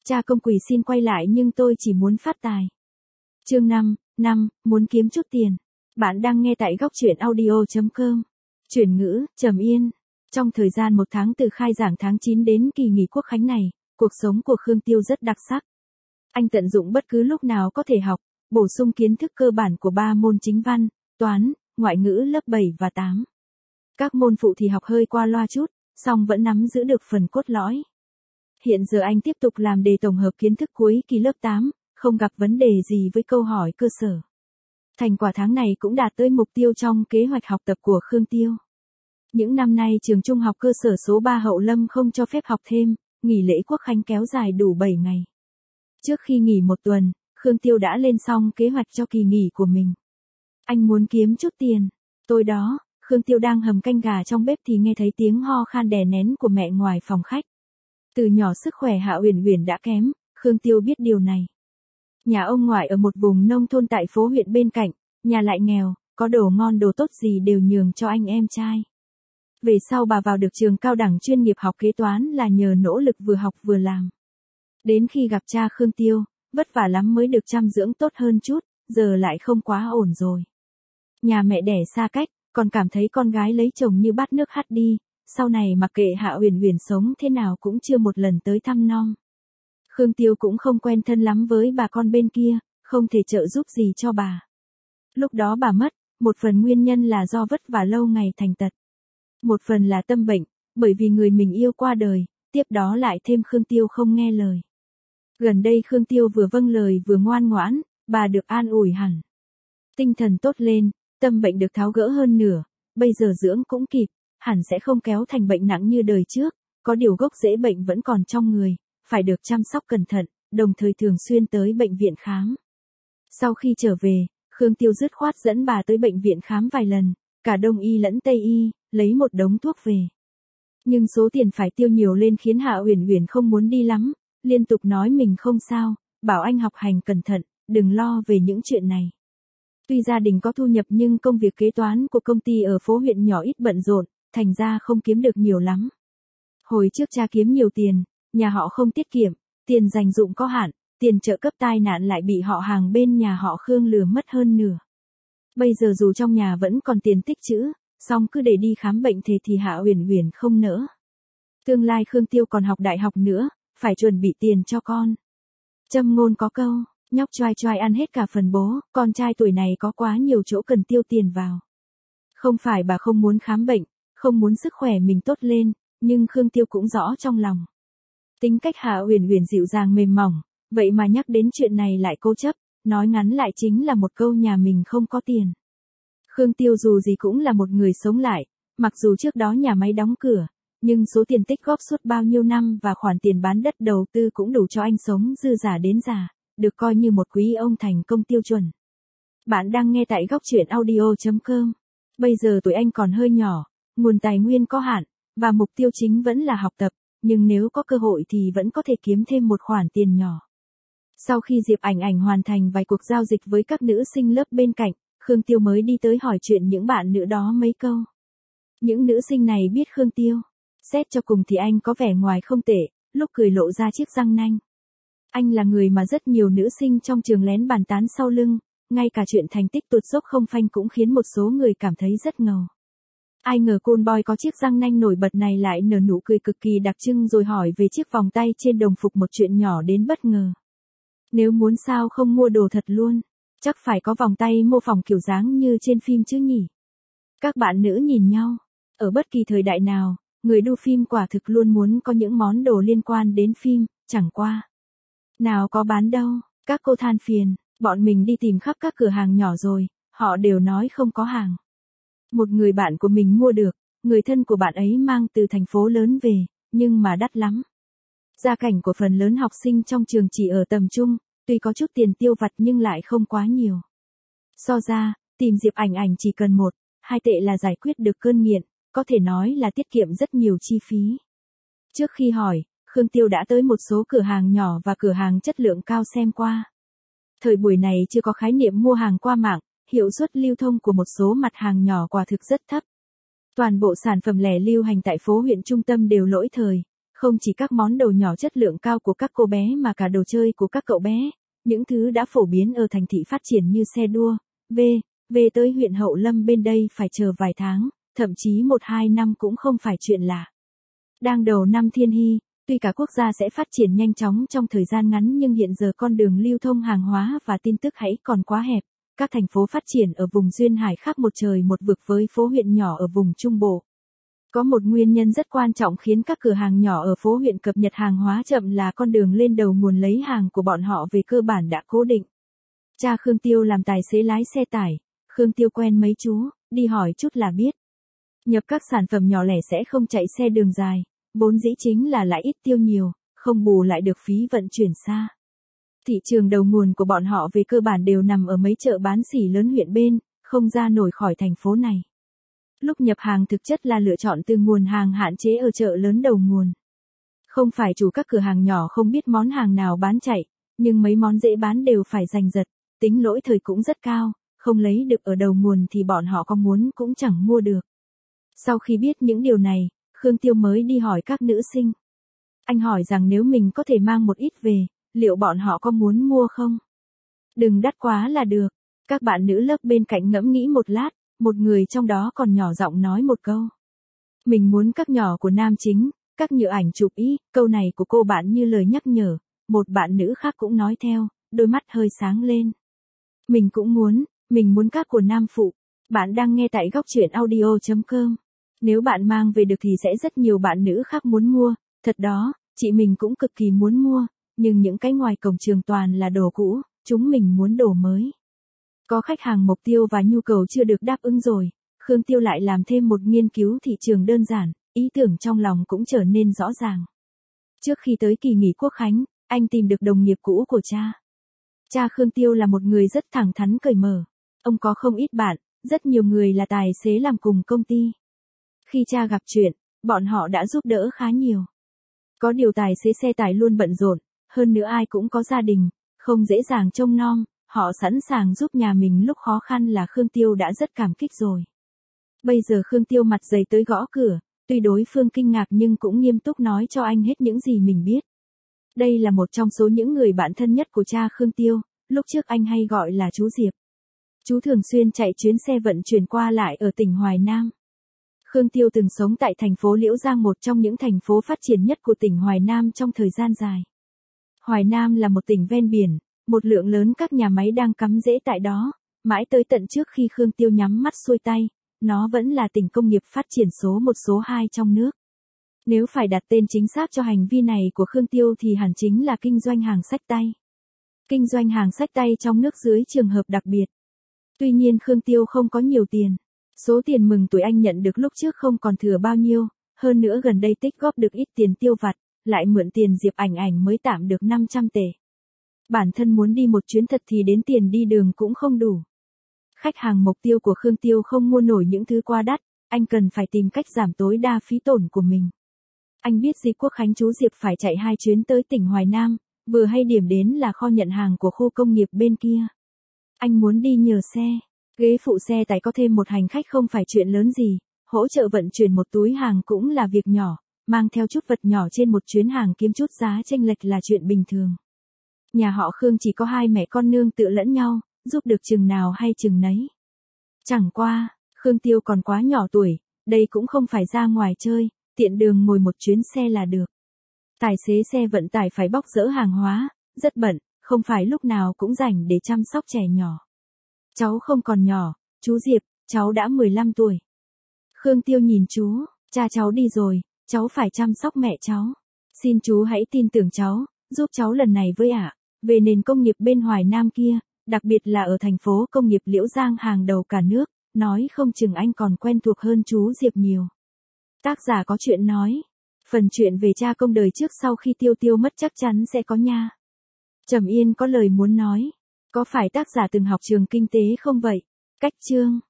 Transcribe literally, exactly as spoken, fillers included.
Cha công quỷ xin quay lại nhưng tôi chỉ muốn phát tài. Chương năm, năm, muốn kiếm chút tiền. Bạn đang nghe tại góc truyện audio chấm com. Chuyển ngữ, Trầm Yên. Trong thời gian một tháng từ khai giảng tháng chín đến kỳ nghỉ Quốc khánh này, cuộc sống của Khương Tiêu rất đặc sắc. Anh tận dụng bất cứ lúc nào có thể học, bổ sung kiến thức cơ bản của ba môn chính văn, toán, ngoại ngữ lớp bảy và tám. Các môn phụ thì học hơi qua loa chút, song vẫn nắm giữ được phần cốt lõi. Hiện giờ anh tiếp tục làm đề tổng hợp kiến thức cuối kỳ lớp tám, không gặp vấn đề gì với câu hỏi cơ sở. Thành quả tháng này cũng đạt tới mục tiêu trong kế hoạch học tập của Khương Tiêu. Những năm nay trường trung học cơ sở số ba Hậu Lâm không cho phép học thêm, nghỉ lễ Quốc khánh kéo dài đủ bảy ngày. Trước khi nghỉ một tuần, Khương Tiêu đã lên xong kế hoạch cho kỳ nghỉ của mình. Anh muốn kiếm chút tiền. Tối đó, Khương Tiêu đang hầm canh gà trong bếp thì nghe thấy tiếng ho khan đè nén của mẹ ngoài phòng khách. Từ nhỏ sức khỏe Hạ Uyển Uyển đã kém, Khương Tiêu biết điều này. Nhà ông ngoại ở một vùng nông thôn tại phố huyện bên cạnh, nhà lại nghèo, có đồ ngon đồ tốt gì đều nhường cho anh em trai. Về sau bà vào được trường cao đẳng chuyên nghiệp học kế toán là nhờ nỗ lực vừa học vừa làm. Đến khi gặp cha Khương Tiêu, vất vả lắm mới được chăm dưỡng tốt hơn chút, giờ lại không quá ổn rồi. Nhà mẹ đẻ xa cách, còn cảm thấy con gái lấy chồng như bát nước hắt đi, sau này mặc kệ Hạ Uyển Uyển sống thế nào cũng chưa một lần tới thăm nom. Khương Tiêu cũng không quen thân lắm với bà con bên kia, không thể trợ giúp gì cho bà. Lúc đó bà mất, một phần nguyên nhân là do vất vả lâu ngày thành tật. Một phần là tâm bệnh, bởi vì người mình yêu qua đời, tiếp đó lại thêm Khương Tiêu không nghe lời. Gần đây Khương Tiêu vừa vâng lời vừa ngoan ngoãn, bà được an ủi hẳn. Tinh thần tốt lên, tâm bệnh được tháo gỡ hơn nửa, bây giờ dưỡng cũng kịp, hẳn sẽ không kéo thành bệnh nặng như đời trước, có điều gốc rễ bệnh vẫn còn trong người, phải được chăm sóc cẩn thận, đồng thời thường xuyên tới bệnh viện khám. Sau khi trở về, Khương Tiêu dứt khoát dẫn bà tới bệnh viện khám vài lần, cả đông y lẫn tây y, lấy một đống thuốc về. Nhưng số tiền phải tiêu nhiều lên khiến Hạ Uyển Uyển không muốn đi lắm, liên tục nói mình không sao, bảo anh học hành cẩn thận, đừng lo về những chuyện này. Tuy gia đình có thu nhập nhưng công việc kế toán của công ty ở phố huyện nhỏ ít bận rộn, thành ra không kiếm được nhiều lắm. Hồi trước cha kiếm nhiều tiền, nhà họ không tiết kiệm, tiền dành dụm có hạn, tiền trợ cấp tai nạn lại bị họ hàng bên nhà họ Khương lừa mất hơn nửa. Bây giờ dù trong nhà vẫn còn tiền tích trữ, song cứ để đi khám bệnh thế thì Hạ Uyển Uyển không nỡ. Tương lai Khương Tiêu còn học đại học nữa, phải chuẩn bị tiền cho con. Châm ngôn có câu, nhóc choai choai ăn hết cả phần bố, con trai tuổi này có quá nhiều chỗ cần tiêu tiền vào. Không phải bà không muốn khám bệnh, không muốn sức khỏe mình tốt lên, nhưng Khương Tiêu cũng rõ trong lòng. Tính cách Hạ Uyển Uyển dịu dàng mềm mỏng, vậy mà nhắc đến chuyện này lại cố chấp, nói ngắn lại chính là một câu nhà mình không có tiền. Khương Tiêu dù gì cũng là một người sống lại, mặc dù trước đó nhà máy đóng cửa, nhưng số tiền tích góp suốt bao nhiêu năm và khoản tiền bán đất đầu tư cũng đủ cho anh sống dư giả đến già, được coi như một quý ông thành công tiêu chuẩn. Bạn đang nghe tại góc truyện audio chấm com. Bây giờ tuổi anh còn hơi nhỏ, nguồn tài nguyên có hạn, và mục tiêu chính vẫn là học tập, nhưng nếu có cơ hội thì vẫn có thể kiếm thêm một khoản tiền nhỏ. Sau khi Diệp Ảnh Ảnh hoàn thành vài cuộc giao dịch với các nữ sinh lớp bên cạnh, Khương Tiêu mới đi tới hỏi chuyện những bạn nữ đó mấy câu. Những nữ sinh này biết Khương Tiêu. Xét cho cùng thì anh có vẻ ngoài không tệ, lúc cười lộ ra chiếc răng nanh. Anh là người mà rất nhiều nữ sinh trong trường lén bàn tán sau lưng, ngay cả chuyện thành tích tụt dốc không phanh cũng khiến một số người cảm thấy rất ngầu. Ai ngờ cool boy có chiếc răng nanh nổi bật này lại nở nụ cười cực kỳ đặc trưng rồi hỏi về chiếc vòng tay trên đồng phục một chuyện nhỏ đến bất ngờ. Nếu muốn sao không mua đồ thật luôn, chắc phải có vòng tay mô phỏng kiểu dáng như trên phim chứ nhỉ. Các bạn nữ nhìn nhau, ở bất kỳ thời đại nào, người đu phim quả thực luôn muốn có những món đồ liên quan đến phim, chẳng qua. Nào có bán đâu, các cô than phiền, bọn mình đi tìm khắp các cửa hàng nhỏ rồi, họ đều nói không có hàng. Một người bạn của mình mua được, người thân của bạn ấy mang từ thành phố lớn về, nhưng mà đắt lắm. Gia cảnh của phần lớn học sinh trong trường chỉ ở tầm trung, tuy có chút tiền tiêu vặt nhưng lại không quá nhiều. So ra, tìm Diệp Ảnh Ảnh chỉ cần một, hai tệ là giải quyết được cơn nghiện, có thể nói là tiết kiệm rất nhiều chi phí. Trước khi hỏi, Khương Tiêu đã tới một số cửa hàng nhỏ và cửa hàng chất lượng cao xem qua. Thời buổi này chưa có khái niệm mua hàng qua mạng, hiệu suất lưu thông của một số mặt hàng nhỏ quả thực rất thấp. Toàn bộ sản phẩm lẻ lưu hành tại phố huyện trung tâm đều lỗi thời, Không chỉ các món đồ nhỏ chất lượng cao của các cô bé mà cả đồ chơi của các cậu bé, những thứ đã phổ biến ở thành thị phát triển như xe đua, về, về tới huyện Hậu Lâm bên đây phải chờ vài tháng, thậm chí một hai năm cũng không phải chuyện lạ. Đang đầu năm Thiên Hy, tuy cả quốc gia sẽ phát triển nhanh chóng trong thời gian ngắn nhưng hiện giờ con đường lưu thông hàng hóa và tin tức hãy còn quá hẹp. Các thành phố phát triển ở vùng duyên hải khác một trời một vực với phố huyện nhỏ ở vùng Trung Bộ. Có một nguyên nhân rất quan trọng khiến các cửa hàng nhỏ ở phố huyện cập nhật hàng hóa chậm là con đường lên đầu nguồn lấy hàng của bọn họ về cơ bản đã cố định. Cha Khương Tiêu làm tài xế lái xe tải, Khương Tiêu quen mấy chú, đi hỏi chút là biết. Nhập các sản phẩm nhỏ lẻ sẽ không chạy xe đường dài, vốn dĩ chính là lãi ít tiêu nhiều, không bù lại được phí vận chuyển xa. Thị trường đầu nguồn của bọn họ về cơ bản đều nằm ở mấy chợ bán xỉ lớn huyện bên, không ra nổi khỏi thành phố này. Lúc nhập hàng thực chất là lựa chọn từ nguồn hàng hạn chế ở chợ lớn đầu nguồn. Không phải chủ các cửa hàng nhỏ không biết món hàng nào bán chạy, nhưng mấy món dễ bán đều phải giành giật, tính lỗi thời cũng rất cao, không lấy được ở đầu nguồn thì bọn họ có muốn cũng chẳng mua được. Sau khi biết những điều này, Khương Tiêu mới đi hỏi các nữ sinh. Anh hỏi rằng nếu mình có thể mang một ít về, liệu bọn họ có muốn mua không? Đừng đắt quá là được. Các bạn nữ lớp bên cạnh ngẫm nghĩ một lát, một người trong đó còn nhỏ giọng nói một câu. Mình muốn các nhỏ của nam chính, các nhựa ảnh chụp ý, câu này của cô bạn như lời nhắc nhở, một bạn nữ khác cũng nói theo, đôi mắt hơi sáng lên. Mình cũng muốn, mình muốn các của nam phụ. Bạn đang nghe tại góc truyện audio chấm com. Nếu bạn mang về được thì sẽ rất nhiều bạn nữ khác muốn mua, thật đó, chị mình cũng cực kỳ muốn mua, nhưng những cái ngoài cổng trường toàn là đồ cũ, chúng mình muốn đồ mới. Có khách hàng mục tiêu và nhu cầu chưa được đáp ứng rồi, Khương Tiêu lại làm thêm một nghiên cứu thị trường đơn giản, ý tưởng trong lòng cũng trở nên rõ ràng. Trước khi tới kỳ nghỉ Quốc khánh, anh tìm được đồng nghiệp cũ của cha. Cha Khương Tiêu là một người rất thẳng thắn cởi mở. Ông có không ít bạn, rất nhiều người là tài xế làm cùng công ty. Khi cha gặp chuyện, bọn họ đã giúp đỡ khá nhiều. Có điều tài xế xe tải luôn bận rộn, hơn nữa ai cũng có gia đình, không dễ dàng trông nom, họ sẵn sàng giúp nhà mình lúc khó khăn là Khương Tiêu đã rất cảm kích rồi. Bây giờ Khương Tiêu mặt dày tới gõ cửa, tuy đối phương kinh ngạc nhưng cũng nghiêm túc nói cho anh hết những gì mình biết. Đây là một trong số những người bạn thân nhất của cha Khương Tiêu, lúc trước anh hay gọi là chú Diệp. Chú thường xuyên chạy chuyến xe vận chuyển qua lại ở tỉnh Hoài Nam. Khương Tiêu từng sống tại thành phố Liễu Giang, một trong những thành phố phát triển nhất của tỉnh Hoài Nam trong thời gian dài. Hoài Nam là một tỉnh ven biển, một lượng lớn các nhà máy đang cắm rễ tại đó, mãi tới tận trước khi Khương Tiêu nhắm mắt xuôi tay, nó vẫn là tỉnh công nghiệp phát triển số một số hai trong nước. Nếu phải đặt tên chính xác cho hành vi này của Khương Tiêu thì hẳn chính là kinh doanh hàng xách tay. Kinh doanh hàng xách tay trong nước dưới trường hợp đặc biệt. Tuy nhiên Khương Tiêu không có nhiều tiền. Số tiền mừng tuổi anh nhận được lúc trước không còn thừa bao nhiêu, hơn nữa gần đây tích góp được ít tiền tiêu vặt, lại mượn tiền Diệp Ảnh Ảnh mới tạm được năm trăm tệ. Bản thân muốn đi một chuyến thật thì đến tiền đi đường cũng không đủ. Khách hàng mục tiêu của Khương Tiêu không mua nổi những thứ quá đắt, anh cần phải tìm cách giảm tối đa phí tổn của mình. Anh biết dịp Quốc khánh chú Diệp phải chạy hai chuyến tới tỉnh Hoài Nam, vừa hay điểm đến là kho nhận hàng của khu công nghiệp bên kia. Anh muốn đi nhờ xe. Ghế phụ xe tải có thêm một hành khách không phải chuyện lớn gì, hỗ trợ vận chuyển một túi hàng cũng là việc nhỏ, mang theo chút vật nhỏ trên một chuyến hàng kiếm chút giá chênh lệch là chuyện bình thường. Nhà họ Khương chỉ có hai mẹ con nương tựa lẫn nhau, giúp được chừng nào hay chừng nấy. Chẳng qua, Khương Tiêu còn quá nhỏ tuổi, đây cũng không phải ra ngoài chơi, tiện đường ngồi một chuyến xe là được. Tài xế xe vận tải phải bóc dỡ hàng hóa, rất bận, không phải lúc nào cũng rảnh để chăm sóc trẻ nhỏ. Cháu không còn nhỏ, chú Diệp, cháu đã mười lăm tuổi. Khương Tiêu nhìn chú, cha cháu đi rồi, cháu phải chăm sóc mẹ cháu. Xin chú hãy tin tưởng cháu, giúp cháu lần này với ạ. Về nền công nghiệp bên Hoài Nam kia, đặc biệt là ở thành phố công nghiệp Liễu Giang hàng đầu cả nước, nói không chừng anh còn quen thuộc hơn chú Diệp nhiều. Tác giả có chuyện nói. Phần chuyện về cha công đời trước sau khi Tiêu Tiêu mất chắc chắn sẽ có nha. Trầm Yên có lời muốn nói. Có phải tác giả từng học trường kinh tế không vậy? Cách chương